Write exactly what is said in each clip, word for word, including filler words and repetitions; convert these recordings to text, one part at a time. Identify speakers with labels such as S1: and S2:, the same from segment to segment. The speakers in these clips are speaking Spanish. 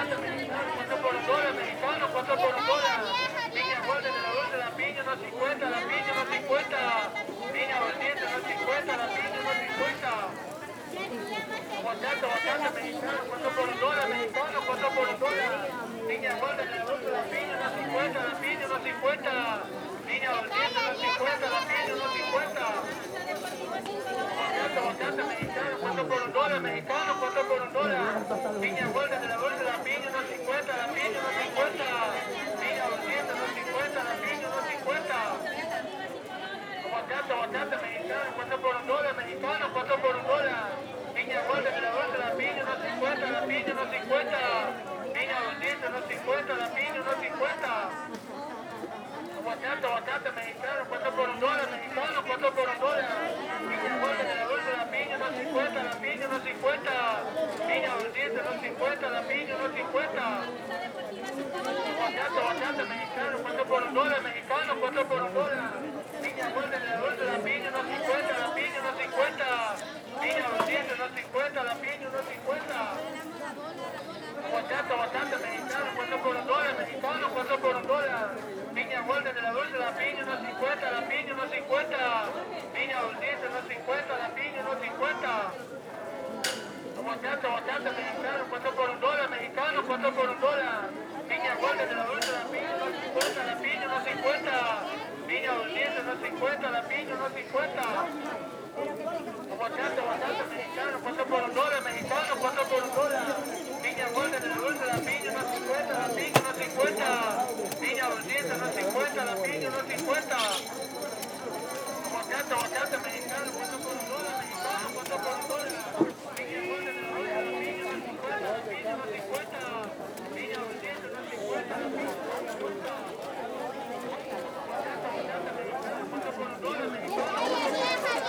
S1: cuatro por un dólar, mexicano, cuatro por un dólar. Piña fuerte de la dulce, la piña, unos cincuenta, la piña, unos cincuenta. Piña valiente, unos cincuenta, la piña, unos cincuenta. Aguacate, aguacate, mexicano, cuatro por un dólar, mexicano, cuatro por un dólar. Piña fuerte de la dulce, la piña, unos cincuenta, la piña, unos cincuenta. Piña valiente, unos cincuenta, la piña, unos cincuenta. Aguacate, aguacate, mexicano, cuatro por un dólar, mexicano, cuatro por un dólar. Piña fuerte de la dulce, la piña, unos cincuenta, la piña, unos cincuenta. Piña valiente, unos cincuenta, la piña, unos cincuenta. Aguacate, aguacate, mexicano, cuatro por un dólar, mexicano, cuatro por un dólar. Piña fuerte de la dulce, la piña, unos cincuenta, la piña, unos cincuenta. Piña valiente, unos cincuenta, la piña, unos cincuenta. Aguacate, aguacate, mexicano, cuatro por un dólar, mexicano, cuatro por un dólar. Piña fuerte de la dulce, la piña, unos cincuenta, la piña, unos cincuenta. Piña valiente, unos cincuenta, la piña, unos cincuenta. Aguacate, aguacate, mexicano, cuatro por un dólar, mexicano, cuatro por un dólar. Piña fuerte de la dulce, la piña, unos cincuenta, la piña, unos cincuenta. Piña valiente, unos cincuenta, la piña, unos cincuenta. Aguacate, aguacate, mexicano, cuatro por un dólar, mexicano, cuatro por un dólar. Piña fuerte de la dulce, la piña, unos cincuenta, la piña, unos cincuenta. Piña valiente, unos cincuenta, la piña, unos cincuenta. Aguacate, aguacate, mexicano, cuatro por un dólar, mexicano, cuatro por un dólar. Piña fuerte de la dulce, la piña, unos cincuenta, la piña, unos cincuenta. Piña valiente, unos cincuenta, la piña, unos cincuenta. Aguacate, aguacate, mexicano, cuatro por un dólar, mexicano, cuatro por un dólar. Piña fuerte de la dulce, la piña, unos cincuenta, la piña, unos cincuenta. Piña valiente, unos cincuenta, la piña, unos cincuenta. Aguacate, aguacate, mexicano, cuatro por un dólar, mexicano, cuatro por un dólar. Piña fuerte de la dulce, la piña, unos cincuenta, la piña, unos cincuenta. Piña valiente, unos cincuenta, la piña, unos cincuenta. Aguacate, aguacate, mexicano, cuatro por un dólar, mexicano, cuatro por un dólar.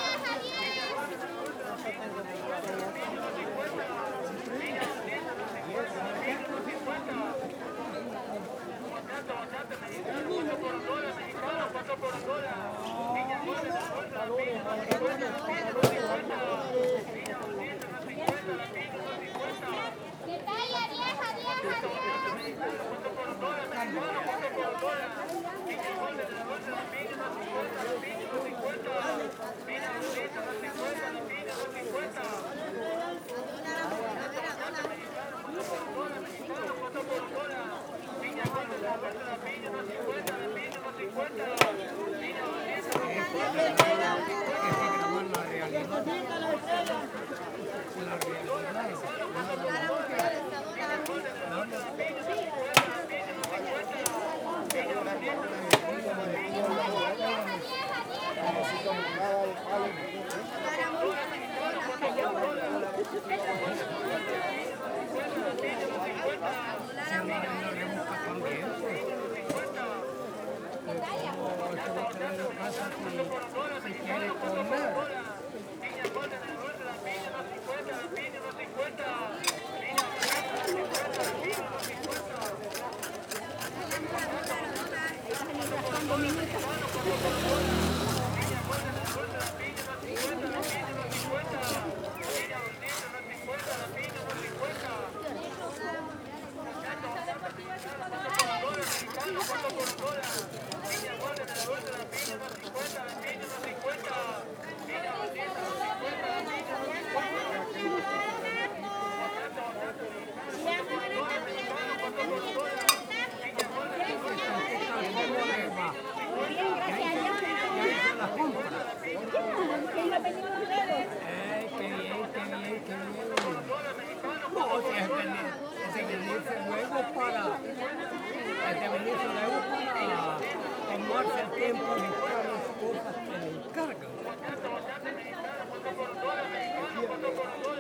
S2: Tomarse el tiempo de buscar las cosas que le encargan.
S1: Aguacate, aguacate, mexicano, cuatro por un dólar, mexicano, cuatro por un dólar.